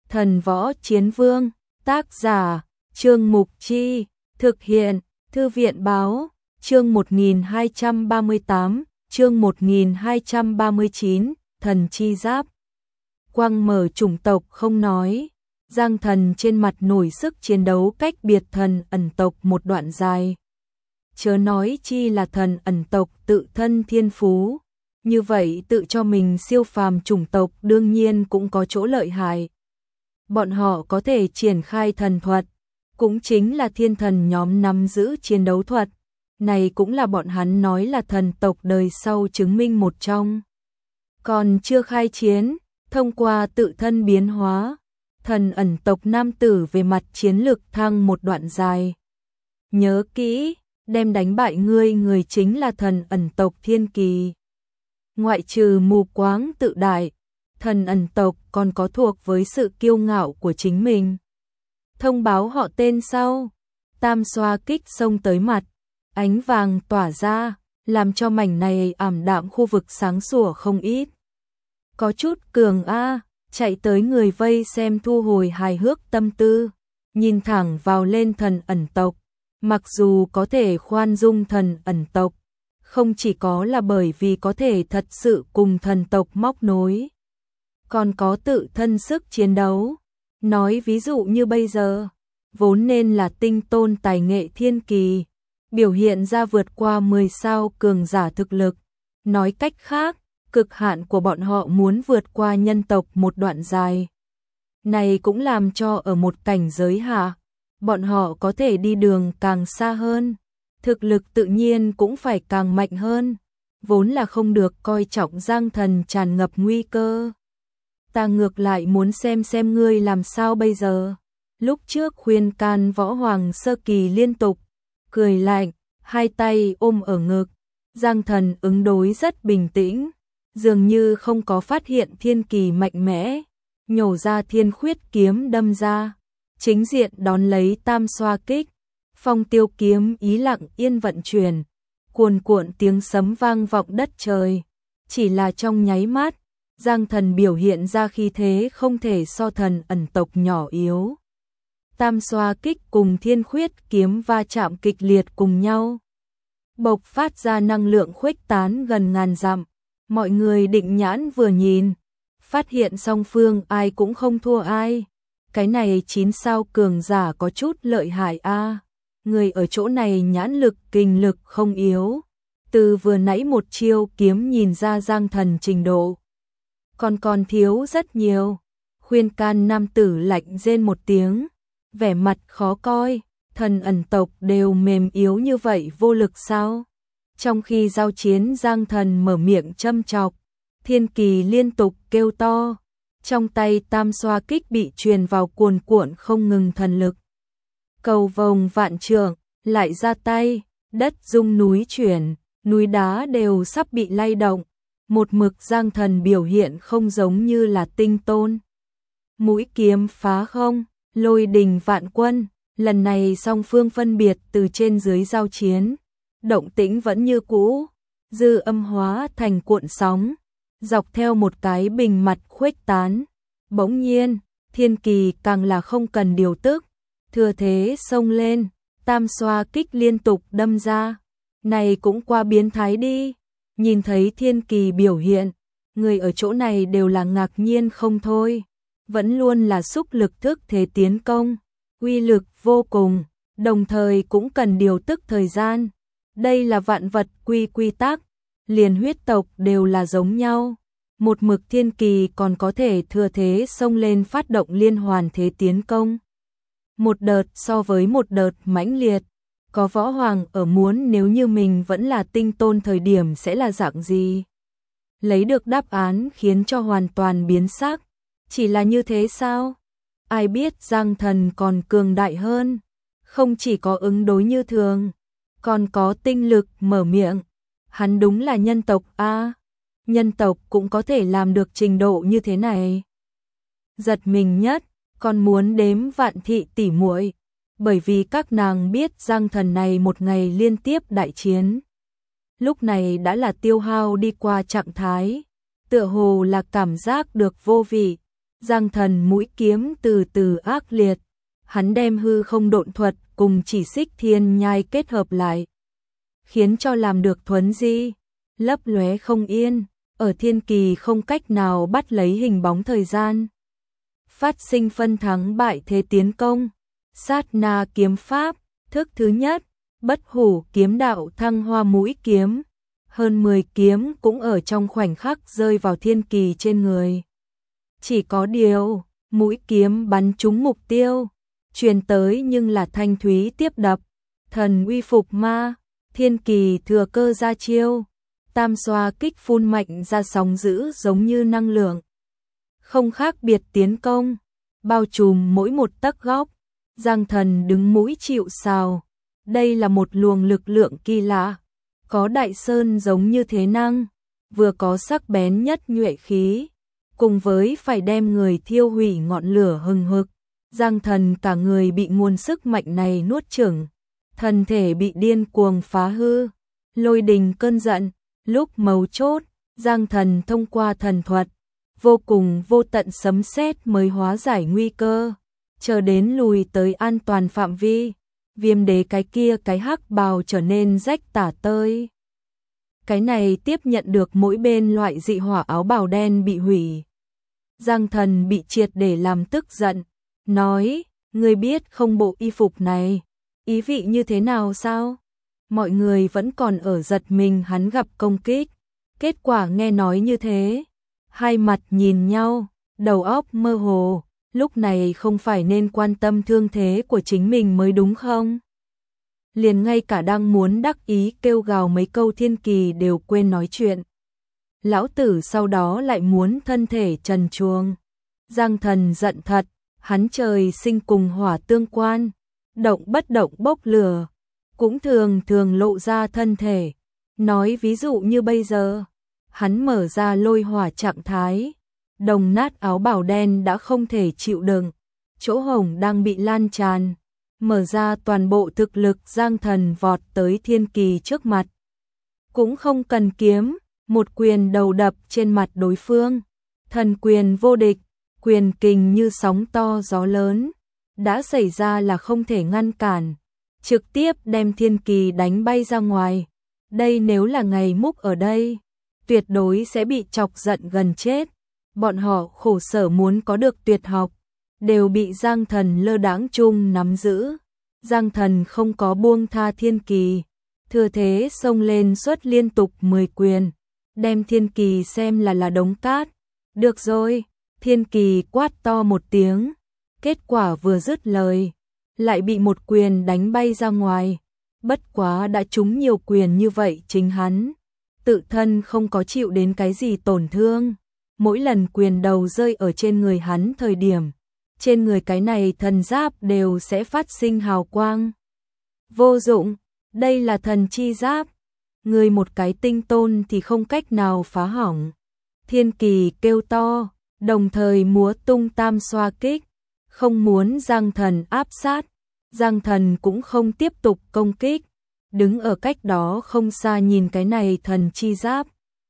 Thần Võ Chiến Vương, tác giả, Trương Mục Chi, thực hiện, Thư viện Báo, chương 1238, chương 1239, Thần Chi Giáp. Quang mở chủng tộc không nói, Giang Thần trên mặt nổi sức chiến đấu cách biệt Thần Ẩn tộc một đoạn dài. Chớ nói chi là Thần Ẩn tộc tự thân thiên phú, như vậy tự cho mình siêu phàm chủng tộc đương nhiên cũng có chỗ lợi hại. Bọn họ có thể triển khai thần thuật, cũng chính là thiên thần nhóm nắm giữ chiến đấu thuật, này cũng là bọn hắn nói là thần tộc đời sau chứng minh một trong. Còn chưa khai chiến, thông qua tự thân biến hóa, Thần Ẩn tộc nam tử về mặt chiến lực thăng một đoạn dài. Nhớ kỹ, đem đánh bại ngươi người chính là Thần Ẩn tộc thiên kỳ. Ngoại trừ mù quáng tự đại, Thần Ẩn tộc còn có thuộc với sự kiêu ngạo của chính mình. Thông báo họ tên sau, tam xoa kích xông tới mặt, ánh vàng tỏa ra, làm cho mảnh này ảm đạm khu vực sáng sủa không ít. Có chút cường a, chạy tới người vây xem thu hồi hài hước tâm tư, nhìn thẳng vào lên Thần Ẩn tộc, mặc dù có thể khoan dung Thần Ẩn tộc, không chỉ có là bởi vì có thể thật sự cùng thần tộc móc nối, còn có tự thân sức chiến đấu. Nói ví dụ như bây giờ, vốn nên là tinh tôn tài nghệ thiên kỳ, biểu hiện ra vượt qua 10 sao cường giả thực lực. Nói cách khác, cực hạn của bọn họ muốn vượt qua nhân tộc một đoạn dài. Này cũng làm cho ở một cảnh giới hạ, bọn họ có thể đi đường càng xa hơn, thực lực tự nhiên cũng phải càng mạnh hơn, vốn là không được coi trọng. Giang Thần tràn ngập nguy cơ. Ta ngược lại muốn xem ngươi làm sao bây giờ. Lúc trước khuyên can Võ Hoàng sơ kỳ liên tục cười lạnh, hai tay ôm ở ngực. Giang Thần ứng đối rất bình tĩnh, dường như không có phát hiện thiên kỳ mạnh mẽ, nhổ ra thiên khuyết kiếm đâm ra, chính diện đón lấy tam xoa kích. Phong tiêu kiếm ý lặng yên vận chuyển, cuồn cuộn tiếng sấm vang vọng đất trời. Chỉ là trong nháy mắt, Giang Thần biểu hiện ra khí thế không thể so Thần Ẩn tộc nhỏ yếu. Tam xoa kích cùng thiên khuyết kiếm va chạm kịch liệt cùng nhau, bộc phát ra năng lượng khuếch tán gần ngàn dặm. Mọi người định nhãn vừa nhìn, phát hiện song phương ai cũng không thua ai. Cái này 9 sao cường giả có chút lợi hại a. Người ở chỗ này nhãn lực kinh lực không yếu, từ vừa nãy một chiêu kiếm nhìn ra Giang Thần trình độ còn thiếu rất nhiều. Khuyên can nam tử lạnh rên một tiếng, vẻ mặt khó coi. Thần Ẩn tộc đều mềm yếu như vậy vô lực sao? Trong khi giao chiến, Giang Thần mở miệng châm chọc, thiên kỳ liên tục kêu to, trong tay tam xoa kích bị truyền vào cuồn cuộn không ngừng thần lực. Cầu vồng vạn trượng, lại ra tay, đất rung núi chuyển, núi đá đều sắp bị lay động. Một mực Giang Thần biểu hiện không giống như là tinh tôn. Mũi kiếm phá không, lôi đình vạn quân, lần này song phương phân biệt từ trên dưới giao chiến. Động tĩnh vẫn như cũ, dư âm hóa thành cuộn sóng, dọc theo một cái bình mặt khuếch tán. Bỗng nhiên, thiên kỳ càng là không cần điều tức, thừa thế xông lên, tam xoa kích liên tục đâm ra. Này cũng qua biến thái đi. Nhìn thấy thiên kỳ biểu hiện, người ở chỗ này đều là ngạc nhiên không thôi. Vẫn luôn là xúc lực thức thế tiến công, uy lực vô cùng, đồng thời cũng cần điều tức thời gian. Đây là vạn vật quy tắc, liền huyết tộc đều là giống nhau. Một mực thiên kỳ còn có thể thừa thế xông lên phát động liên hoàn thế tiến công. Một đợt so với một đợt mãnh liệt. Có Võ Hoàng ở muốn nếu như mình vẫn là tinh tôn thời điểm sẽ là dạng gì. Lấy được đáp án khiến cho hoàn toàn biến sắc. Chỉ là như thế sao? Ai biết Giang Thần còn cường đại hơn. Không chỉ có ứng đối như thường, còn có tinh lực mở miệng. Hắn đúng là nhân tộc a. Nhân tộc cũng có thể làm được trình độ như thế này. Giật mình nhất, còn muốn đếm Vạn thị tỷ muội, bởi vì các nàng biết Giang Thần này một ngày liên tiếp đại chiến. Lúc này đã là tiêu hao đi qua trạng thái, tựa hồ là cảm giác được vô vị. Giang Thần mũi kiếm từ từ ác liệt, hắn đem hư không độn thuật cùng chỉ xích thiên nhai kết hợp lại, khiến cho làm được thuấn di, lấp lóe không yên, ở thiên kỳ không cách nào bắt lấy hình bóng thời gian. Phát sinh phân thắng bại thế tiến công, sát na kiếm pháp, thức thứ nhất, bất hủ kiếm đạo thăng hoa mũi kiếm, hơn 10 kiếm cũng ở trong khoảnh khắc rơi vào thiên kỳ trên người. Chỉ có điều, mũi kiếm bắn trúng mục tiêu, truyền tới nhưng là thanh thúy tiếp đập, thần uy phục ma, thiên kỳ thừa cơ ra chiêu, tam xoa kích phun mạnh ra sóng dữ giống như năng lượng. Không khác biệt tiến công, bao trùm mỗi một tấc góc, Giang Thần đứng mũi chịu sào. Đây là một luồng lực lượng kỳ lạ, có đại sơn giống như thế năng, vừa có sắc bén nhất nhuệ khí, cùng với phải đem người thiêu hủy ngọn lửa hừng hực. Giang Thần cả người bị nguồn sức mạnh này nuốt chửng, thân thể bị điên cuồng phá hư, lôi đình cơn giận. Lúc mấu chốt, Giang Thần thông qua thần thuật, vô cùng vô tận sấm sét mới hóa giải nguy cơ, chờ đến lùi tới an toàn phạm vi. Viêm đế cái kia cái hắc bào trở nên rách tả tơi. Cái này tiếp nhận được mỗi bên loại dị hỏa áo bào đen bị hủy. Giang Thần bị triệt để làm tức giận, nói, ngươi biết không bộ y phục này, ý vị như thế nào sao? Mọi người vẫn còn ở giật mình hắn gặp công kích, kết quả nghe nói như thế. Hai mặt nhìn nhau, đầu óc mơ hồ, lúc này không phải nên quan tâm thương thế của chính mình mới đúng không? Liền ngay cả đang muốn đắc ý kêu gào mấy câu thiên kỳ đều quên nói chuyện. Lão tử sau đó lại muốn thân thể trần truồng. Giang Thần giận thật, hắn trời sinh cùng hỏa tương quan, động bất động bốc lửa, cũng thường thường lộ ra thân thể. Nói ví dụ như bây giờ, hắn mở ra lôi hỏa trạng thái, đồng nát áo bào đen đã không thể chịu đựng, chỗ hổng đang bị lan tràn, mở ra toàn bộ thực lực. Giang Thần vọt tới thiên kỳ trước mặt, cũng không cần kiếm, một quyền đầu đập trên mặt đối phương, thần quyền vô địch, quyền kình như sóng to gió lớn, đã xảy ra là không thể ngăn cản, trực tiếp đem thiên kỳ đánh bay ra ngoài. Đây nếu là ngày Múc ở đây, tuyệt đối sẽ bị chọc giận gần chết. Bọn họ khổ sở muốn có được tuyệt học, đều bị Giang Thần lơ đãng chung nắm giữ. Giang Thần không có buông tha thiên kỳ, thừa thế xông lên xuất liên tục 10 quyền, đem thiên kỳ xem là đống cát. Được rồi, thiên kỳ quát to một tiếng, kết quả vừa dứt lời, lại bị một quyền đánh bay ra ngoài. Bất quá đã trúng nhiều quyền như vậy, chính hắn tự thân không có chịu đến cái gì tổn thương. Mỗi lần quyền đầu rơi ở trên người hắn thời điểm, trên người cái này thần giáp đều sẽ phát sinh hào quang. Vô dụng, đây là thần chi giáp, người một cái tinh tôn thì không cách nào phá hỏng. Thiên kỳ kêu to, đồng thời múa tung tam xoa kích, không muốn Giang Thần áp sát. Giang Thần cũng không tiếp tục công kích, đứng ở cách đó không xa nhìn cái này thần chi giáp.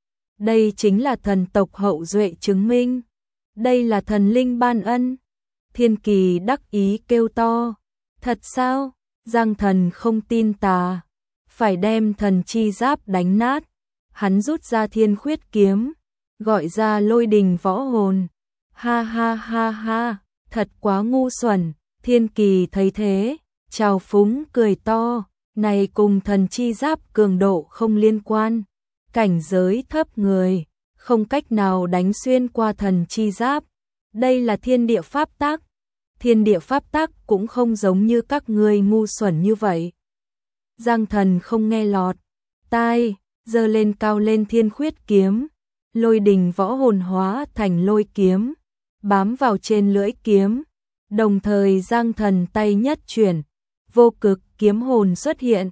Đây chính là thần tộc hậu duệ chứng minh, đây là thần linh ban ân. Thiên kỳ đắc ý kêu to, thật sao? Giang Thần không tin tà, phải đem thần chi giáp đánh nát. Hắn rút ra thiên khuyết kiếm, gọi ra lôi đình võ hồn. Ha ha ha ha, thật quá ngu xuẩn. Thiên kỳ thấy thế, trào phúng cười to, này cùng thần chi giáp cường độ không liên quan, cảnh giới thấp người, không cách nào đánh xuyên qua thần chi giáp. Đây là thiên địa pháp tắc, thiên địa pháp tắc cũng không giống như các ngươi ngu xuẩn như vậy. Giang Thần không nghe lọt tai, giơ lên cao lên thiên khuyết kiếm, lôi đình võ hồn hóa thành lôi kiếm, bám vào trên lưỡi kiếm. Đồng thời Giang Thần tay nhất chuyển, vô cực kiếm hồn xuất hiện.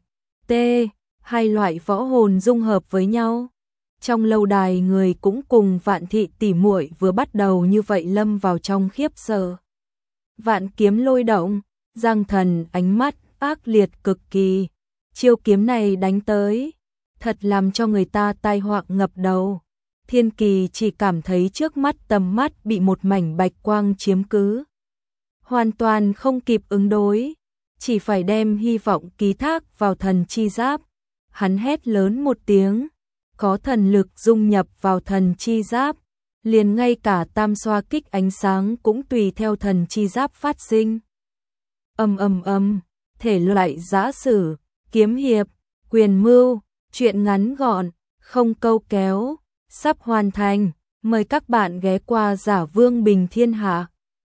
Hai loại võ hồn dung hợp với nhau. Trong lâu đài người cũng cùng Vạn thị tỉ muội vừa bắt đầu như vậy lâm vào trong khiếp sợ. Vạn kiếm lôi động, Giang Thần ánh mắt ác liệt cực kỳ. Chiêu kiếm này đánh tới, thật làm cho người ta tai họa ngập đầu. Thiên Kỳ chỉ cảm thấy trước mắt tầm mắt bị một mảnh bạch quang chiếm cứ. Hoàn toàn không kịp ứng đối, chỉ phải đem hy vọng ký thác vào thần chi giáp. Hắn hét lớn một tiếng, có thần lực dung nhập vào thần chi giáp, liền ngay cả tam xoa kích ánh sáng cũng tùy theo thần chi giáp phát sinh. Thể loại giã sử, kiếm hiệp, quyền mưu, truyện ngắn gọn, không câu kéo, sắp hoàn thành. Mời các bạn ghé qua Giả Vương Bình Thiên Hạ.